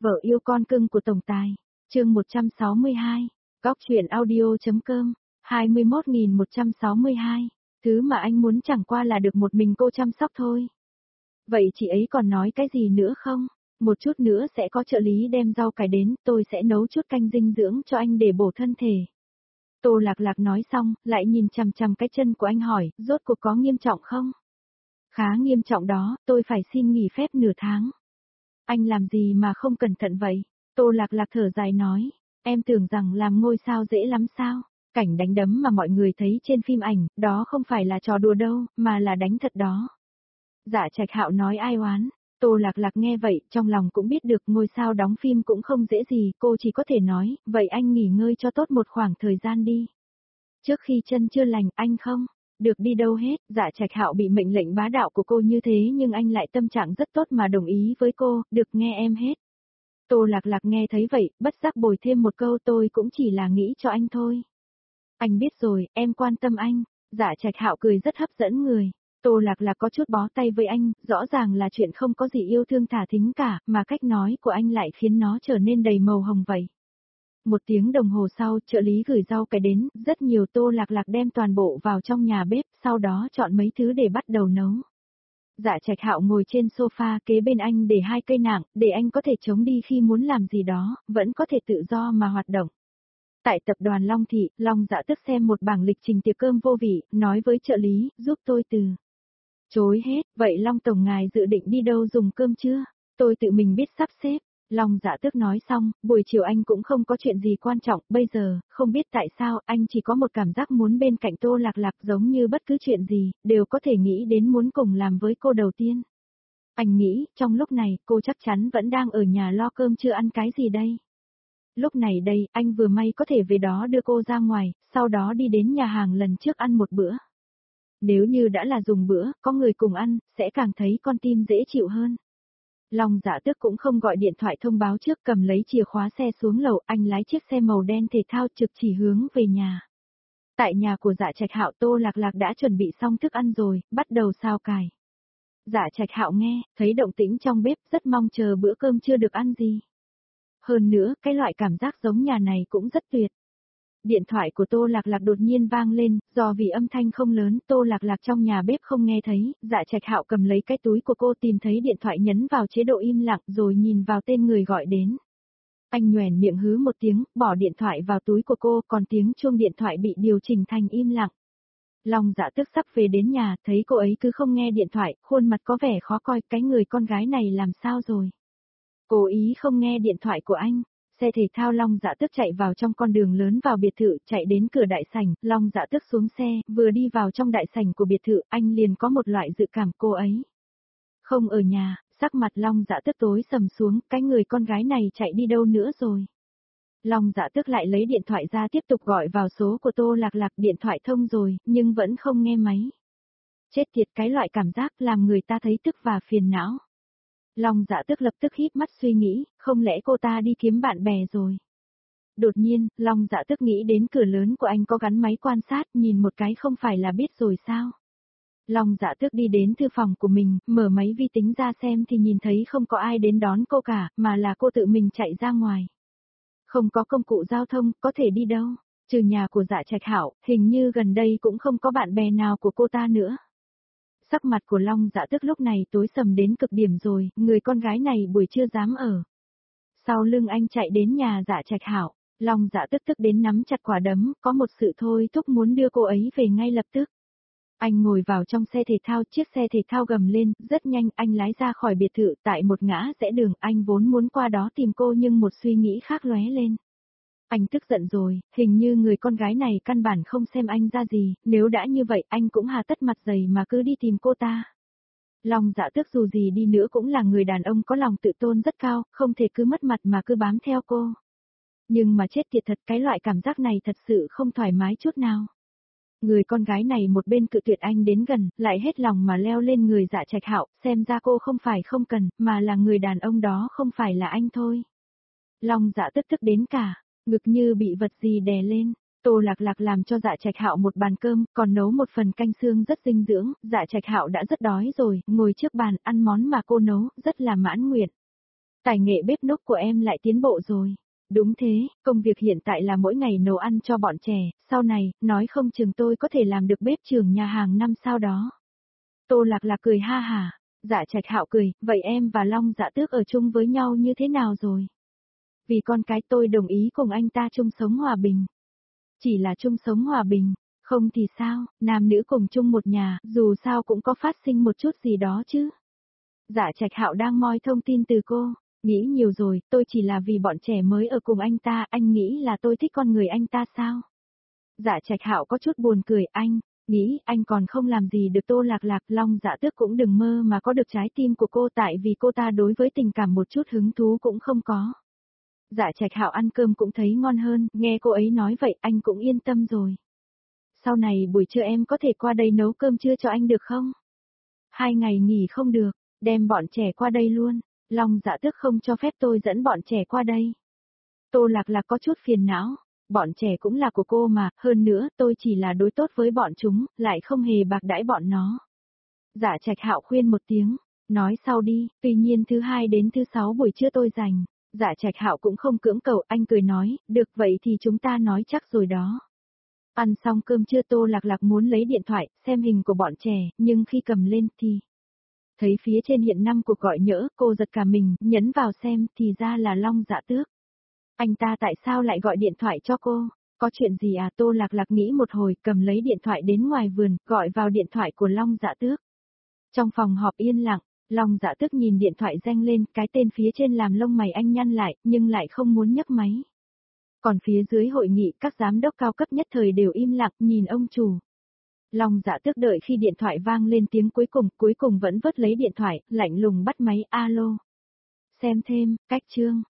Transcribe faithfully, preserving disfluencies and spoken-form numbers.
Vợ yêu con cưng của tổng tài. Chương một trăm sáu mươi hai. Góc truyện audio.com. hai mươi mốt nghìn một trăm sáu mươi hai. Thứ mà anh muốn chẳng qua là được một mình cô chăm sóc thôi. Vậy chị ấy còn nói cái gì nữa không? Một chút nữa sẽ có trợ lý đem rau cải đến, tôi sẽ nấu chút canh dinh dưỡng cho anh để bổ thân thể. Tô Lạc Lạc nói xong, lại nhìn chằm chằm cái chân của anh hỏi, rốt cuộc có nghiêm trọng không? Khá nghiêm trọng đó, tôi phải xin nghỉ phép nửa tháng. Anh làm gì mà không cẩn thận vậy? Tô Lạc Lạc thở dài nói, em tưởng rằng làm ngôi sao dễ lắm sao? Cảnh đánh đấm mà mọi người thấy trên phim ảnh, đó không phải là trò đùa đâu, mà là đánh thật đó. Dạ Trạch Hạo nói ai oán. Tô Lạc Lạc nghe vậy, trong lòng cũng biết được ngôi sao đóng phim cũng không dễ gì, cô chỉ có thể nói, vậy anh nghỉ ngơi cho tốt một khoảng thời gian đi. Trước khi chân chưa lành, anh không được đi đâu hết. Dạ Trạch Hạo bị mệnh lệnh bá đạo của cô như thế nhưng anh lại tâm trạng rất tốt mà đồng ý với cô, được nghe em hết. Tô Lạc Lạc nghe thấy vậy, bất giác bồi thêm một câu, tôi cũng chỉ là nghĩ cho anh thôi. Anh biết rồi, em quan tâm anh. Dạ Trạch Hạo cười rất hấp dẫn người. Tô Lạc Lạc có chút bó tay với anh, rõ ràng là chuyện không có gì yêu thương thả thính cả, mà cách nói của anh lại khiến nó trở nên đầy màu hồng vậy. Một tiếng đồng hồ sau, trợ lý gửi rau cải đến, rất nhiều. Tô Lạc Lạc đem toàn bộ vào trong nhà bếp, sau đó chọn mấy thứ để bắt đầu nấu. Dạ Trạch Hạo ngồi trên sofa kế bên anh để hai cây nạng, để anh có thể chống đi khi muốn làm gì đó, vẫn có thể tự do mà hoạt động. Tại tập đoàn Long Thị, Long Dạ Tức xem một bảng lịch trình tiệc cơm vô vị, nói với trợ lý, giúp tôi từ chối hết. Vậy Long Tổng ngài dự định đi đâu dùng cơm chưa? Tôi tự mình biết sắp xếp. Long Dạ Tước nói xong, buổi chiều anh cũng không có chuyện gì quan trọng, bây giờ, không biết tại sao, anh chỉ có một cảm giác muốn bên cạnh Tô Lạc Lạc, giống như bất cứ chuyện gì, đều có thể nghĩ đến muốn cùng làm với cô đầu tiên. Anh nghĩ, trong lúc này, cô chắc chắn vẫn đang ở nhà lo cơm chưa ăn cái gì đây. Lúc này đây, anh vừa may có thể về đó đưa cô ra ngoài, sau đó đi đến nhà hàng lần trước ăn một bữa. Nếu như đã là dùng bữa, có người cùng ăn, sẽ càng thấy con tim dễ chịu hơn. Long Dạ Tước cũng không gọi điện thoại thông báo trước, cầm lấy chìa khóa xe xuống lầu, anh lái chiếc xe màu đen thể thao trực chỉ hướng về nhà. Tại nhà của Dạ Trạch Hạo, Tô Lạc Lạc đã chuẩn bị xong thức ăn rồi, bắt đầu xào cải. Dạ Trạch Hạo nghe, thấy động tĩnh trong bếp, rất mong chờ bữa cơm chưa được ăn gì. Hơn nữa, cái loại cảm giác giống nhà này cũng rất tuyệt. Điện thoại của Tô Lạc Lạc đột nhiên vang lên, do vì âm thanh không lớn, Tô Lạc Lạc trong nhà bếp không nghe thấy. Dạ Trạch Hạo cầm lấy cái túi của cô, tìm thấy điện thoại, nhấn vào chế độ im lặng rồi nhìn vào tên người gọi đến. Anh nhoẻn miệng hứ một tiếng, bỏ điện thoại vào túi của cô, còn tiếng chuông điện thoại bị điều chỉnh thành im lặng. Long Dạ Tước sắp về đến nhà, thấy cô ấy cứ không nghe điện thoại, khuôn mặt có vẻ khó coi, cái người con gái này làm sao rồi? Cố ý không nghe điện thoại của anh. Xe thể thao Long Dạ Tước chạy vào trong con đường lớn vào biệt thự, chạy đến cửa đại sảnh, Long Dạ Tước xuống xe, vừa đi vào trong đại sảnh của biệt thự, anh liền có một loại dự cảm cô ấy không ở nhà. Sắc mặt Long Dạ Tước tối sầm xuống, cái người con gái này chạy đi đâu nữa rồi? Long Dạ Tước lại lấy điện thoại ra tiếp tục gọi vào số của Tô Lạc Lạc, điện thoại thông rồi, nhưng vẫn không nghe máy. Chết tiệt, cái loại cảm giác làm người ta thấy tức và phiền não. Long Dạ Tước lập tức híp mắt suy nghĩ, không lẽ cô ta đi kiếm bạn bè rồi? Đột nhiên, Long Dạ Tước nghĩ đến cửa lớn của anh có gắn máy quan sát, nhìn một cái không phải là biết rồi sao? Long Dạ Tước đi đến thư phòng của mình, mở máy vi tính ra xem thì nhìn thấy không có ai đến đón cô cả, mà là cô tự mình chạy ra ngoài. Không có công cụ giao thông, có thể đi đâu? Trừ nhà của Dạ Trạch Hạo, hình như gần đây cũng không có bạn bè nào của cô ta nữa. Sắc mặt của Long Dạ Tước lúc này tối sầm đến cực điểm rồi, người con gái này buổi trưa dám ở sau lưng anh chạy đến nhà Dạ Trạch Hạo. Long Dạ Tước tức đến nắm chặt quả đấm, có một sự thôi thúc muốn đưa cô ấy về ngay lập tức. Anh ngồi vào trong xe thể thao, chiếc xe thể thao gầm lên, rất nhanh anh lái ra khỏi biệt thự. Tại một ngã rẽ đường, anh vốn muốn qua đó tìm cô nhưng một suy nghĩ khác lóe lên. Anh tức giận rồi, hình như người con gái này căn bản không xem anh ra gì, nếu đã như vậy anh cũng hà tất mặt dày mà cứ đi tìm cô ta. Long Dạ Tước dù gì đi nữa cũng là người đàn ông có lòng tự tôn rất cao, không thể cứ mất mặt mà cứ bám theo cô. Nhưng mà chết tiệt thật, cái loại cảm giác này thật sự không thoải mái chút nào. Người con gái này một bên cự tuyệt anh đến gần, lại hết lòng mà leo lên người Dạ Trạch Hạo, xem ra cô không phải không cần, mà là người đàn ông đó không phải là anh thôi. Long Dạ Tước tức đến cả ngực như bị vật gì đè lên. Tô Lạc Lạc làm cho Dạ Trạch Hạo một bàn cơm, còn nấu một phần canh xương rất dinh dưỡng. Dạ Trạch Hạo đã rất đói rồi, ngồi trước bàn ăn món mà cô nấu, rất là mãn nguyện. Tài nghệ bếp núc của em lại tiến bộ rồi. Đúng thế, công việc hiện tại là mỗi ngày nấu ăn cho bọn trẻ, sau này, nói không chừng tôi có thể làm được bếp trưởng nhà hàng năm sau đó. Tô Lạc Lạc cười ha hả, Dạ Trạch Hạo cười, vậy em và Long Dạ Tước ở chung với nhau như thế nào rồi? Vì con cái tôi đồng ý cùng anh ta chung sống hòa bình. Chỉ là chung sống hòa bình, không thì sao, nam nữ cùng chung một nhà, dù sao cũng có phát sinh một chút gì đó chứ. Dạ Trạch Hạo đang moi thông tin từ cô, nghĩ nhiều rồi, tôi chỉ là vì bọn trẻ mới ở cùng anh ta, anh nghĩ là tôi thích con người anh ta sao? Dạ Trạch Hạo có chút buồn cười, anh, nghĩ anh còn không làm gì được Tô Lạc Lạc, Long Dạ Tước cũng đừng mơ mà có được trái tim của cô tại vì cô ta đối với tình cảm một chút hứng thú cũng không có. Dạ Trạch Hạo ăn cơm cũng thấy ngon hơn, nghe cô ấy nói vậy anh cũng yên tâm rồi. Sau này buổi trưa em có thể qua đây nấu cơm trưa cho anh được không? Hai ngày nghỉ không được, đem bọn trẻ qua đây luôn, Long Dạ Tước không cho phép tôi dẫn bọn trẻ qua đây. Tô Lạc Lạc có chút phiền não, bọn trẻ cũng là của cô mà, hơn nữa tôi chỉ là đối tốt với bọn chúng, lại không hề bạc đãi bọn nó. Dạ Trạch Hạo khuyên một tiếng, nói sau đi, tuy nhiên thứ hai đến thứ sáu buổi trưa tôi rảnh. Dạ Trạch Hạo cũng không cưỡng cầu, anh cười nói, được vậy thì chúng ta nói chắc rồi đó. Ăn xong cơm trưa Tô Lạc Lạc muốn lấy điện thoại, xem hình của bọn trẻ, nhưng khi cầm lên thì... Thấy phía trên hiện năm cuộc gọi nhỡ, cô giật cả mình, nhấn vào xem, thì ra là Long Dạ Tước. Anh ta tại sao lại gọi điện thoại cho cô? Có chuyện gì à? Tô Lạc Lạc nghĩ một hồi, cầm lấy điện thoại đến ngoài vườn, gọi vào điện thoại của Long Dạ Tước. Trong phòng họp yên lặng, Long Dạ Tước nhìn điện thoại reng lên, cái tên phía trên làm lông mày anh nhăn lại, nhưng lại không muốn nhấc máy. Còn phía dưới hội nghị, các giám đốc cao cấp nhất thời đều im lặng, nhìn ông chủ. Long Dạ Tước đợi khi điện thoại vang lên tiếng cuối cùng, cuối cùng vẫn vớt lấy điện thoại, lạnh lùng bắt máy, alo. Xem thêm, cách chương.